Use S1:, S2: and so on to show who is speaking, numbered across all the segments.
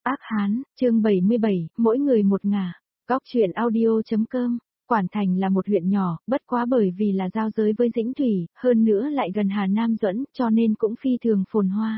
S1: Ác Hán, chương 77, mỗi người một ngả. Góc truyện audio.com. Quản Thành là một huyện nhỏ, bất quá bởi vì là giao giới với Dĩnh Thủy, hơn nữa lại gần Hà Nam Duẫn, cho nên cũng phi thường phồn hoa.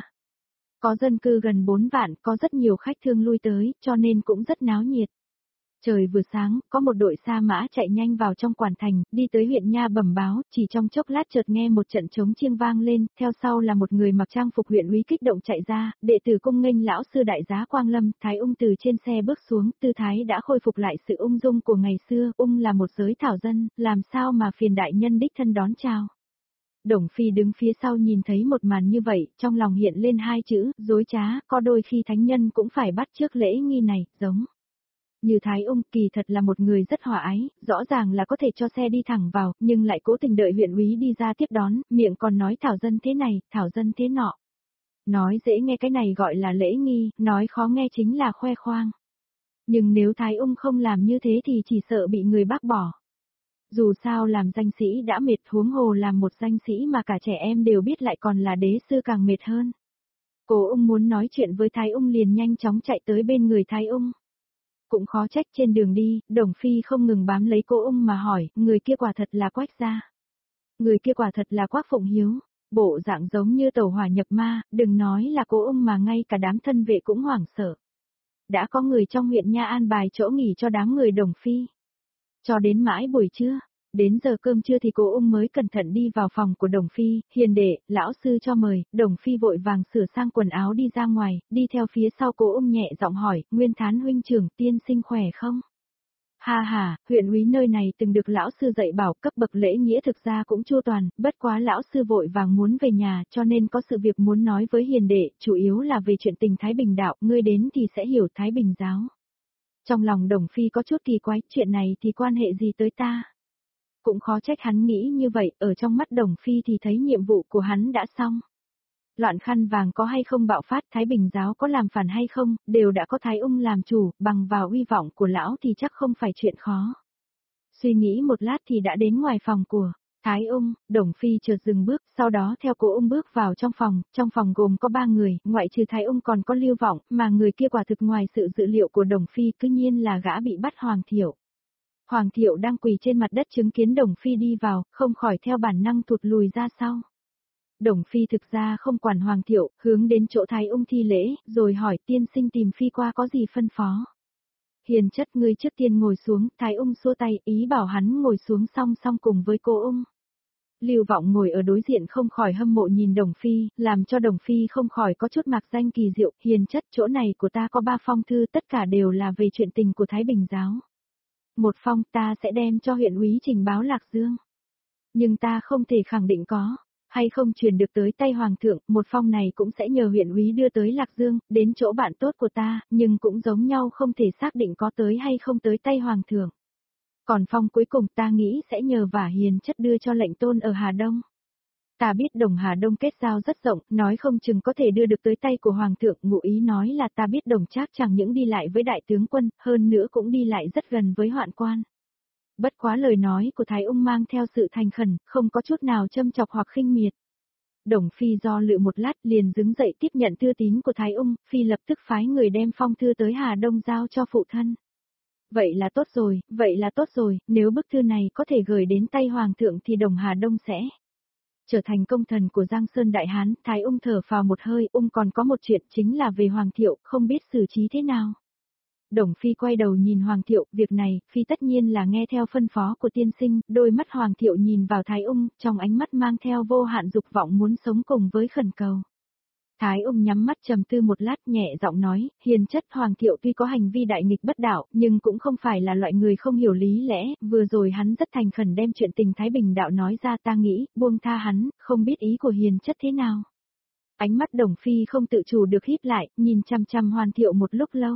S1: Có dân cư gần 4 vạn, có rất nhiều khách thương lui tới, cho nên cũng rất náo nhiệt. Trời vừa sáng, có một đội sa mã chạy nhanh vào trong Quản Thành, đi tới huyện nha bẩm báo, chỉ trong chốc lát chợt nghe một trận trống chiêng vang lên, theo sau là một người mặc trang phục huyện úy kích động chạy ra, đệ tử cung nghênh lão sư đại giá Quang Lâm, Thái Ung từ trên xe bước xuống, tư thái đã khôi phục lại sự ung dung của ngày xưa, Ung là một giới thảo dân, làm sao mà phiền đại nhân đích thân đón chào. Đồng Phi đứng phía sau nhìn thấy một màn như vậy, trong lòng hiện lên hai chữ, dối trá, có đôi khi thánh nhân cũng phải bắt chước lễ nghi này, giống. Như Thái Ung kỳ thật là một người rất hòa ái, rõ ràng là có thể cho xe đi thẳng vào, nhưng lại cố tình đợi huyện úy đi ra tiếp đón, miệng còn nói thảo dân thế này, thảo dân thế nọ. Nói dễ nghe cái này gọi là lễ nghi, nói khó nghe chính là khoe khoang. Nhưng nếu Thái Ung không làm như thế thì chỉ sợ bị người bác bỏ. Dù sao làm danh sĩ đã mệt, huống hồ làm một danh sĩ mà cả trẻ em đều biết lại còn là đế sư càng mệt hơn. Cô Ung muốn nói chuyện với Thái Ung liền nhanh chóng chạy tới bên người Thái Ung. Cũng khó trách trên đường đi, Đồng Phi không ngừng bám lấy cô Ung mà hỏi, người kia quả thật là Quách gia. Người kia quả thật là Quách Phụng Hiếu, bộ dạng giống như tẩu hỏa nhập ma, đừng nói là cô Ung mà ngay cả đám thân vệ cũng hoảng sợ. Đã có người trong huyện nha an bài chỗ nghỉ cho đám người Đồng Phi. Cho đến mãi buổi trưa, đến giờ cơm trưa thì cô Ung mới cẩn thận đi vào phòng của Đồng Phi, hiền đệ, lão sư cho mời, Đồng Phi vội vàng sửa sang quần áo đi ra ngoài, đi theo phía sau cô Ung nhẹ giọng hỏi, Nguyên Thán huynh trưởng, tiên sinh khỏe không? Ha ha, huyện úy nơi này từng được lão sư dạy bảo cấp bậc lễ nghĩa thực ra cũng chu toàn, bất quá lão sư vội vàng muốn về nhà cho nên có sự việc muốn nói với hiền đệ, chủ yếu là về chuyện tình Thái Bình đạo, ngươi đến thì sẽ hiểu Thái Bình giáo. Trong lòng Đồng Phi có chút kỳ quái, chuyện này thì quan hệ gì tới ta? Cũng khó trách hắn nghĩ như vậy, ở trong mắt Đồng Phi thì thấy nhiệm vụ của hắn đã xong. Loạn khăn vàng có hay không bạo phát, Thái Bình giáo có làm phản hay không, đều đã có Thái Ung làm chủ, bằng vào uy vọng của lão thì chắc không phải chuyện khó. Suy nghĩ một lát thì đã đến ngoài phòng của Thái Ung, Đồng Phi chợt dừng bước, sau đó theo cô Ung bước vào trong phòng gồm có 3 người, ngoại trừ Thái Ung còn có Lưu Vọng, mà người kia quả thực ngoài sự dự liệu của Đồng Phi cứ nhiên là gã bị bắt Hoàng Thiệu. Hoàng Thiệu đang quỳ trên mặt đất chứng kiến Đồng Phi đi vào, không khỏi theo bản năng thụt lùi ra sau. Đồng Phi thực ra không quản Hoàng Thiệu, hướng đến chỗ Thái Ung thi lễ, rồi hỏi tiên sinh tìm Phi qua có gì phân phó. Hiền chất ngươi trước tiên ngồi xuống, Thái Ung xua tay, ý bảo hắn ngồi xuống song song cùng với cô Ung. Lưu Vọng ngồi ở đối diện không khỏi hâm mộ nhìn Đồng Phi, làm cho Đồng Phi không khỏi có chút mạc danh kỳ diệu, hiền chất chỗ này của ta có 3 phong thư tất cả đều là về chuyện tình của Thái Bình giáo. Một phong ta sẽ đem cho huyện úy trình báo Lạc Dương. Nhưng ta không thể khẳng định có hay không truyền được tới tay Hoàng thượng, một phong này cũng sẽ nhờ huyện úy đưa tới Lạc Dương, đến chỗ bạn tốt của ta, nhưng cũng giống nhau không thể xác định có tới hay không tới tay Hoàng thượng. Còn phong cuối cùng ta nghĩ sẽ nhờ vả hiền chất đưa cho lệnh tôn ở Hà Đông. Ta biết Đồng Hà Đông kết giao rất rộng, nói không chừng có thể đưa được tới tay của Hoàng thượng, ngụ ý nói là ta biết Đồng Trác chẳng những đi lại với đại tướng quân, hơn nữa cũng đi lại rất gần với hoạn quan. Bất quá lời nói của Thái Ung mang theo sự thành khẩn, không có chút nào châm chọc hoặc khinh miệt. Đồng Phi do lự một lát liền đứng dậy tiếp nhận thư tín của Thái Ung, Phi lập tức phái người đem phong thư tới Hà Đông giao cho phụ thân. Vậy là tốt rồi, nếu bức thư này có thể gửi đến tay Hoàng thượng thì Đồng Hà Đông sẽ trở thành công thần của Giang Sơn Đại Hán. Thái Ung thở phào một hơi, Ung còn có một chuyện chính là về Hoàng Thiệu, không biết xử trí thế nào. Đồng Phi quay đầu nhìn Hoàng Thiệu, việc này, Phi tất nhiên là nghe theo phân phó của tiên sinh, đôi mắt Hoàng Thiệu nhìn vào Thái Ung, trong ánh mắt mang theo vô hạn dục vọng muốn sống cùng với khẩn cầu. Thái Ung nhắm mắt trầm tư một lát nhẹ giọng nói, hiền chất Hoàng Thiệu tuy có hành vi đại nghịch bất đạo, nhưng cũng không phải là loại người không hiểu lý lẽ, vừa rồi hắn rất thành khẩn đem chuyện tình Thái Bình đạo nói ra ta nghĩ, buông tha hắn, không biết ý của hiền chất thế nào. Ánh mắt Đồng Phi không tự chủ được híp lại, nhìn chăm chăm Hoàng Thiệu một lúc lâu.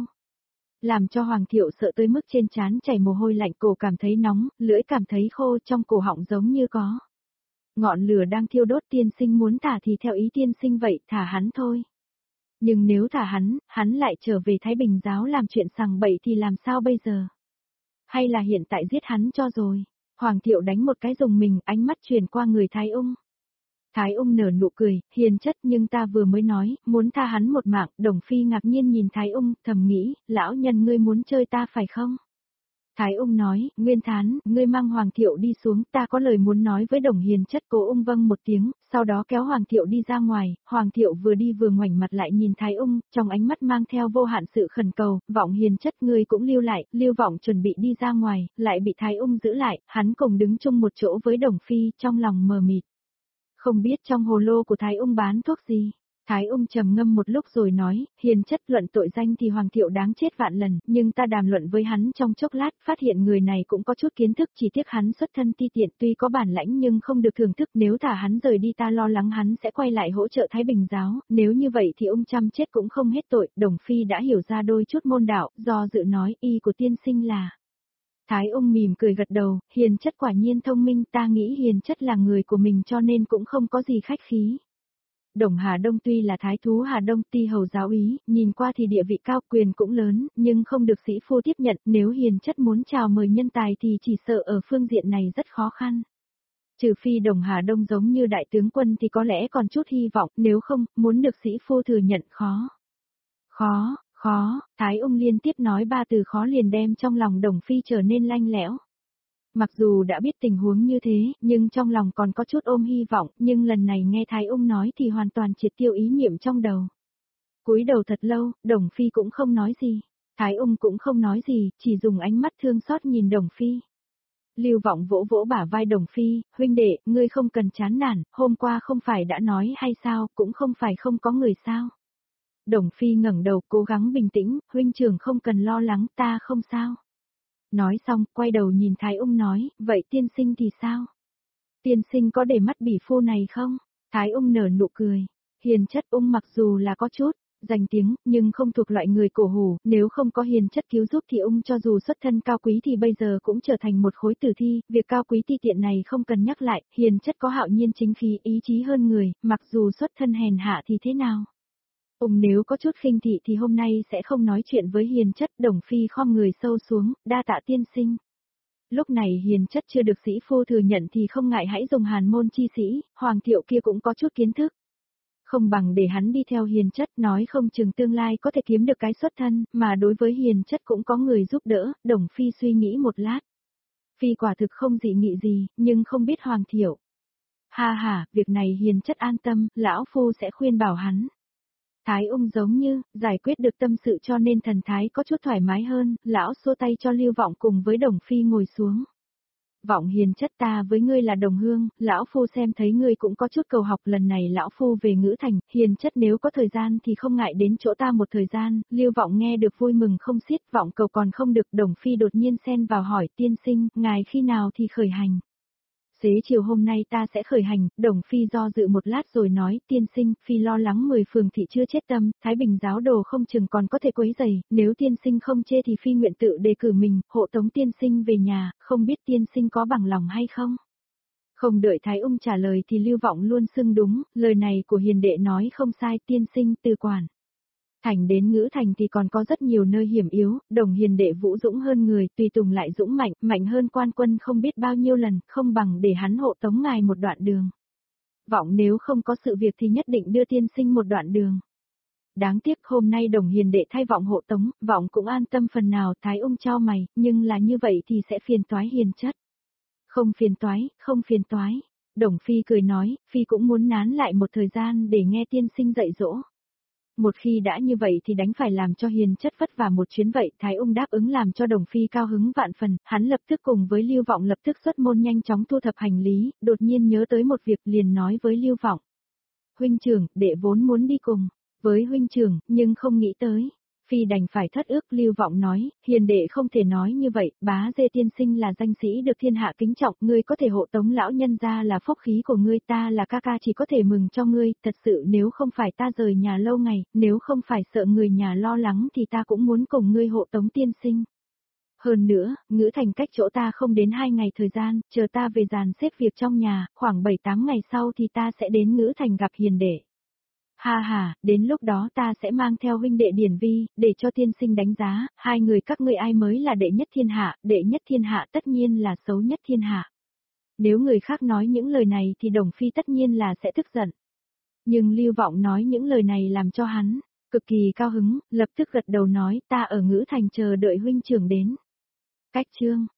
S1: Làm cho Hoàng Thiệu sợ tới mức trên trán chảy mồ hôi lạnh, cổ cảm thấy nóng, lưỡi cảm thấy khô, trong cổ họng giống như có ngọn lửa đang thiêu đốt. Tiên sinh muốn thả thì theo ý tiên sinh vậy, thả hắn thôi. Nhưng nếu thả hắn lại trở về Thái Bình giáo làm chuyện sằng bậy thì làm sao bây giờ? Hay là hiện tại giết hắn cho rồi? Hoàng Thiệu đánh một cái rùng mình, ánh mắt chuyển qua người Thái Ung. Thái ung nở nụ cười, hiền chất nhưng ta vừa mới nói, muốn tha hắn một mạng, Đồng Phi ngạc nhiên nhìn Thái ung, thầm nghĩ, lão nhân ngươi muốn chơi ta phải không? Thái ung nói, Nguyên Thán, ngươi mang Hoàng Thiệu đi xuống, ta có lời muốn nói với Đồng hiền chất. Cố ung vâng một tiếng, sau đó kéo Hoàng Thiệu đi ra ngoài, Hoàng Thiệu vừa đi vừa ngoảnh mặt lại nhìn Thái ung, trong ánh mắt mang theo vô hạn sự khẩn cầu, Vọng hiền chất ngươi cũng lưu lại, Lưu Vọng chuẩn bị đi ra ngoài, lại bị Thái ung giữ lại, hắn cùng đứng chung một chỗ với Đồng Phi, trong lòng mờ mịt. Không biết trong hồ lô của Thái ung bán thuốc gì. Thái ung trầm ngâm một lúc rồi nói, hiền chất luận tội danh thì Hoàng Thiệu đáng chết vạn lần, nhưng ta đàm luận với hắn trong chốc lát, phát hiện người này cũng có chút kiến thức, chỉ tiếc hắn xuất thân ti tiện, tuy có bản lãnh nhưng không được thưởng thức, nếu thả hắn rời đi ta lo lắng hắn sẽ quay lại hỗ trợ Thái Bình giáo, nếu như vậy thì ông chăm chết cũng không hết tội. Đồng Phi đã hiểu ra đôi chút môn đạo, do dự nói, y của tiên sinh là. Thái ung mỉm cười gật đầu, hiền chất quả nhiên thông minh, ta nghĩ hiền chất là người của mình cho nên cũng không có gì khách khí. Đồng Hà Đông tuy là thái thú Hà Đông ti hầu giáo úy, nhìn qua thì địa vị cao quyền cũng lớn, nhưng không được sĩ phu tiếp nhận, nếu hiền chất muốn chào mời nhân tài thì chỉ sợ ở phương diện này rất khó khăn. Trừ phi Đồng Hà Đông giống như đại tướng quân thì có lẽ còn chút hy vọng, nếu không, muốn được sĩ phu thừa nhận khó. Khó, Thái ung liên tiếp nói ba từ khó liền đem trong lòng Đồng Phi trở nên lanh lẽo. Mặc dù đã biết tình huống như thế, nhưng trong lòng còn có chút ôm hy vọng, nhưng lần này nghe Thái ung nói thì hoàn toàn triệt tiêu ý niệm trong đầu. Cúi đầu thật lâu, Đồng Phi cũng không nói gì. Thái ung cũng không nói gì, chỉ dùng ánh mắt thương xót nhìn Đồng Phi. Lưu Vọng vỗ vỗ bả vai Đồng Phi, huynh đệ, ngươi không cần chán nản, hôm qua không phải đã nói hay sao, cũng không phải không có người sao. Đồng Phi ngẩng đầu cố gắng bình tĩnh, huynh trưởng không cần lo lắng, ta không sao. Nói xong, quay đầu nhìn Thái ung nói, vậy tiên sinh thì sao? Tiên sinh có để mắt bỉ phu này không? Thái ung nở nụ cười. Hiền chất ung mặc dù là có chút danh tiếng, nhưng không thuộc loại người cổ hủ, nếu không có hiền chất cứu giúp thì ung cho dù xuất thân cao quý thì bây giờ cũng trở thành một khối tử thi, việc cao quý ti tiện này không cần nhắc lại, hiền chất có hạo nhiên chính khí, ý chí hơn người, mặc dù xuất thân hèn hạ thì thế nào? Ung nếu có chút khinh thị thì hôm nay sẽ không nói chuyện với hiền chất. Đồng Phi khom người sâu xuống, đa tạ tiên sinh. Lúc này hiền chất chưa được sĩ phu thừa nhận thì không ngại hãy dùng hàn môn chi sĩ, Hoàng Thiệu kia cũng có chút kiến thức. Không bằng để hắn đi theo hiền chất, nói không chừng tương lai có thể kiếm được cái xuất thân, mà đối với hiền chất cũng có người giúp đỡ. Đồng Phi suy nghĩ một lát. Phi quả thực không dị nghị gì, nhưng không biết Hoàng Thiệu. Ha, việc này hiền chất an tâm, lão phu sẽ khuyên bảo hắn. Thái ung giống như, giải quyết được tâm sự cho nên thần thái có chút thoải mái hơn, lão xua tay cho Lưu Vọng cùng với Đồng Phi ngồi xuống. Vọng hiền chất, ta với ngươi là đồng hương, lão phu xem thấy ngươi cũng có chút cầu học, lần này lão phu về Ngữ Thành, hiền chất nếu có thời gian thì không ngại đến chỗ ta một thời gian. Lưu Vọng nghe được vui mừng không xiết, vọng cầu còn không được. Đồng Phi đột nhiên xen vào hỏi, tiên sinh, ngài khi nào thì khởi hành? Xế chiều hôm nay ta sẽ khởi hành. Đồng Phi do dự một lát rồi nói, tiên sinh, Phi lo lắng 10 phường thị chưa chết tâm, Thái Bình giáo đồ không chừng còn có thể quấy rầy, nếu tiên sinh không chê thì Phi nguyện tự đề cử mình, hộ tống tiên sinh về nhà, không biết tiên sinh có bằng lòng hay không? Không đợi Thái ung trả lời thì Lưu Vọng luôn xưng đúng, lời này của hiền đệ nói không sai, tiên sinh từ quản. Thành đến Ngữ Thành thì còn có rất nhiều nơi hiểm yếu, Đồng hiền đệ vũ dũng hơn người, tùy tùng lại dũng mạnh, mạnh hơn quan quân không biết bao nhiêu lần, không bằng để hắn hộ tống ngài một đoạn đường. Vọng nếu không có sự việc thì nhất định đưa tiên sinh một đoạn đường. Đáng tiếc hôm nay Đồng hiền đệ thay Vọng hộ tống, Vọng cũng an tâm phần nào. Thái ung chau mày, nhưng là như vậy thì sẽ phiền toái hiền chất. Không phiền toái. Đồng Phi cười nói, Phi cũng muốn nán lại một thời gian để nghe tiên sinh dạy dỗ. Một khi đã như vậy thì đánh phải làm cho hiền chất vất vả một chuyến vậy. Thái ung đáp ứng làm cho Đồng Phi cao hứng vạn phần, hắn lập tức cùng với Lưu Vọng lập tức xuất môn nhanh chóng thu thập hành lý, đột nhiên nhớ tới một việc liền nói với Lưu Vọng. Huynh trưởng, đệ vốn muốn đi cùng với huynh trưởng, nhưng không nghĩ tới. Phi đành phải thất ước. Lưu Vọng nói, hiền đệ không thể nói như vậy, bá dê tiên sinh là danh sĩ được thiên hạ kính trọng, ngươi có thể hộ tống lão nhân ra là phúc khí của ngươi, ta là ca ca chỉ có thể mừng cho ngươi, thật sự nếu không phải ta rời nhà lâu ngày, nếu không phải sợ người nhà lo lắng thì ta cũng muốn cùng ngươi hộ tống tiên sinh. Hơn nữa, Ngữ Thành cách chỗ ta không đến 2 ngày thời gian, chờ ta về dàn xếp việc trong nhà, khoảng 7-8 ngày sau thì ta sẽ đến Ngữ Thành gặp hiền đệ. Ha, đến lúc đó ta sẽ mang theo huynh đệ Điển Vi, để cho tiên sinh đánh giá, hai người các ngươi ai mới là đệ nhất thiên hạ tất nhiên là xấu nhất thiên hạ. Nếu người khác nói những lời này thì Đồng Phi tất nhiên là sẽ tức giận. Nhưng Lưu Vọng nói những lời này làm cho hắn cực kỳ cao hứng, lập tức gật đầu nói ta ở Ngữ Thành chờ đợi huynh trưởng đến. Cách chương